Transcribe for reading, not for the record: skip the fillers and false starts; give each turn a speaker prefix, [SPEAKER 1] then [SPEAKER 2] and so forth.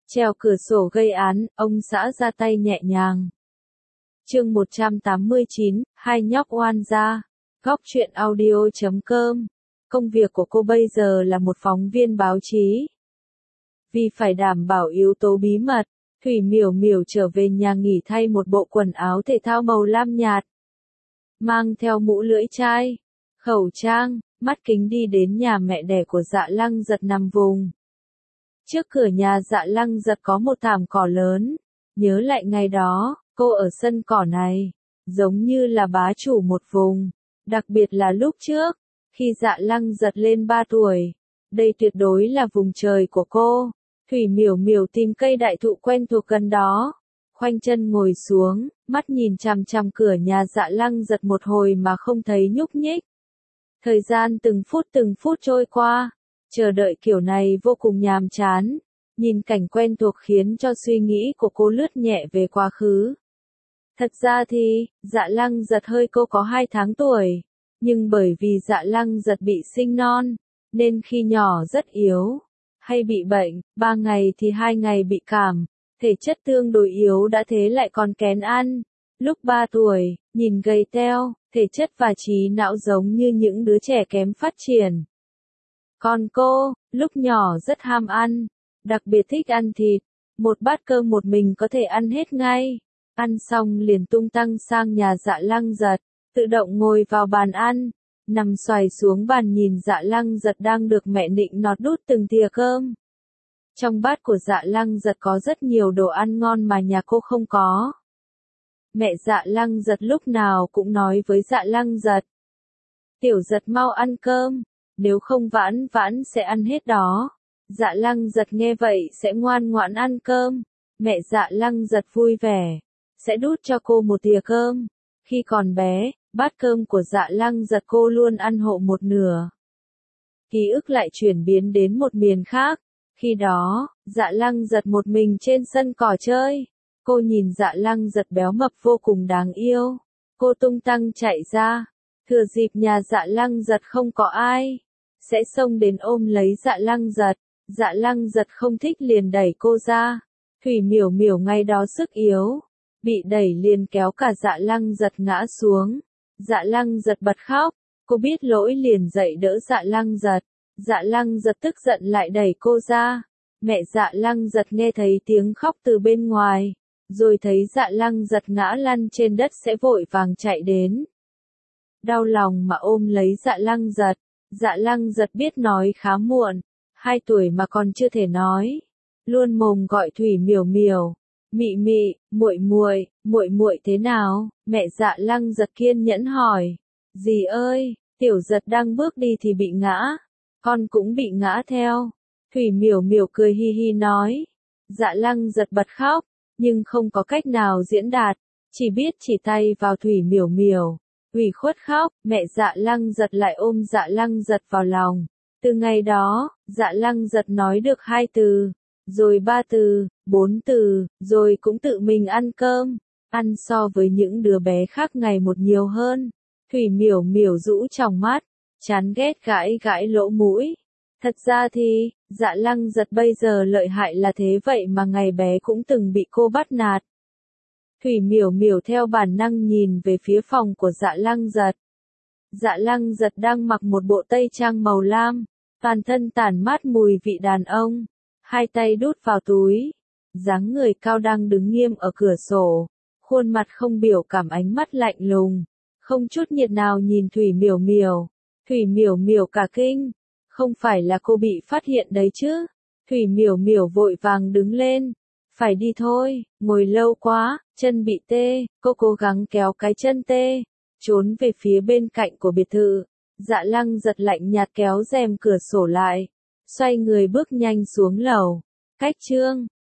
[SPEAKER 1] Trèo cửa sổ gây án, ông xã ra tay nhẹ nhàng. Chương 189, hai nhóc oan gia. Góc truyện audio.com. Công việc của cô bây giờ là một phóng viên báo chí. Vì phải đảm bảo yếu tố bí mật, Thủy Miểu Miểu trở về nhà nghỉ thay một bộ quần áo thể thao màu lam nhạt. Mang theo mũ lưỡi chai, khẩu trang, mắt kính đi đến nhà mẹ đẻ của Dạ Lăng Giật nằm vùng. Trước cửa nhà Dạ Lăng Giật có một thảm cỏ lớn. Nhớ lại ngày đó, cô ở sân cỏ này, giống như là bá chủ một vùng. Đặc biệt là lúc trước, khi Dạ Lăng Giật lên 3 tuổi. Đây tuyệt đối là vùng trời của cô. Thủy Miểu Miểu tìm cây đại thụ quen thuộc gần đó. Khoanh chân ngồi xuống, mắt nhìn chằm chằm cửa nhà Dạ Lăng Giật một hồi mà không thấy nhúc nhích. Thời gian từng phút trôi qua. Chờ đợi kiểu này vô cùng nhàm chán. Nhìn cảnh quen thuộc khiến cho suy nghĩ của cô lướt nhẹ về quá khứ. Thật ra thì, Dạ Lăng Giật hơi cô có 2 tháng tuổi. Nhưng bởi vì Dạ Lăng Giật bị sinh non, nên khi nhỏ rất yếu. Hay bị bệnh, 3 ngày thì 2 ngày bị cảm. Thể chất tương đối yếu đã thế lại còn kén ăn. Lúc 3 tuổi, nhìn gầy teo, thể chất và trí não giống như những đứa trẻ kém phát triển. Còn cô, lúc nhỏ rất ham ăn, đặc biệt thích ăn thịt, một bát cơm một mình có thể ăn hết ngay. Ăn xong liền tung tăng sang nhà Dạ Lăng Giật, tự động ngồi vào bàn ăn, nằm xoài xuống bàn nhìn Dạ Lăng Giật đang được mẹ nịnh nọt đút từng thìa cơm. Trong bát của Dạ Lăng Giật có rất nhiều đồ ăn ngon mà nhà cô không có. Mẹ Dạ Lăng Giật lúc nào cũng nói với Dạ Lăng Giật: "Tiểu Giật mau ăn cơm, nếu không vãn vãn sẽ ăn hết đó." Dạ Lăng Giật nghe vậy sẽ ngoan ngoãn ăn cơm. Mẹ Dạ Lăng Giật vui vẻ, sẽ đút cho cô một thìa cơm. Khi còn bé, bát cơm của Dạ Lăng Giật cô luôn ăn hộ một nửa. Ký ức lại chuyển biến đến một miền khác. Khi đó, Dạ Lăng Giật một mình trên sân cỏ chơi. Cô nhìn Dạ Lăng Giật béo mập vô cùng đáng yêu. Cô tung tăng chạy ra. Thừa dịp nhà Dạ Lăng Giật không có ai, sẽ xông đến ôm lấy Dạ Lăng Giật. Dạ Lăng Giật không thích liền đẩy cô ra. Thủy Miểu Miểu ngay đó sức yếu, bị đẩy liền kéo cả Dạ Lăng Giật ngã xuống. Dạ Lăng Giật bật khóc. Cô biết lỗi liền dậy đỡ Dạ Lăng Giật. Dạ Lăng Giật tức giận lại đẩy cô ra. Mẹ Dạ Lăng Giật nghe thấy tiếng khóc từ bên ngoài, rồi thấy Dạ Lăng Giật ngã lăn trên đất sẽ vội vàng chạy đến. Đau lòng mà ôm lấy Dạ Lăng Giật. Dạ Lăng Giật biết nói khá muộn, 2 tuổi mà còn chưa thể nói, luôn mồm gọi Thủy Miểu Miểu, "Mị Mị, muội muội thế nào?" Mẹ Dạ Lăng Giật kiên nhẫn hỏi. "Dì ơi, Tiểu Giật đang bước đi thì bị ngã, con cũng bị ngã theo." Thủy Miểu Miểu cười hi hi nói. Dạ Lăng Giật bật khóc, nhưng không có cách nào diễn đạt, chỉ biết chỉ tay vào Thủy Miểu Miểu, ủy khuất khóc. Mẹ Dạ Lăng Giật lại ôm Dạ Lăng Giật vào lòng. Từ ngày đó, Dạ Lăng Giật nói được 2 từ, rồi 3 từ, 4 từ, rồi cũng tự mình ăn cơm, ăn so với những đứa bé khác ngày một nhiều hơn. Thủy Miểu Miểu rũ tròng mắt, chán ghét gãi gãi lỗ mũi. Thật ra thì, Dạ Lăng Giật bây giờ lợi hại là thế vậy mà ngày bé cũng từng bị cô bắt nạt. Thủy Miểu Miểu theo bản năng nhìn về phía phòng của Dạ Lăng Giật. Dạ Lăng Giật đang mặc một bộ tây trang màu lam, toàn thân tản mát mùi vị đàn ông, 2 tay đút vào túi, dáng người cao đang đứng nghiêm ở cửa sổ, khuôn mặt không biểu cảm, ánh mắt lạnh lùng, không chút nhiệt nào nhìn Thủy Miểu Miểu. Thủy Miểu Miểu cả kinh, không phải là cô bị phát hiện đấy chứ? Thủy Miểu Miểu vội vàng đứng lên. "Phải đi thôi, ngồi lâu quá, chân bị tê." Cô cố gắng kéo cái chân tê, trốn về phía bên cạnh của biệt thự. Dạ Lăng Giật lạnh nhạt kéo rèm cửa sổ lại, xoay người bước nhanh xuống lầu. Cách chương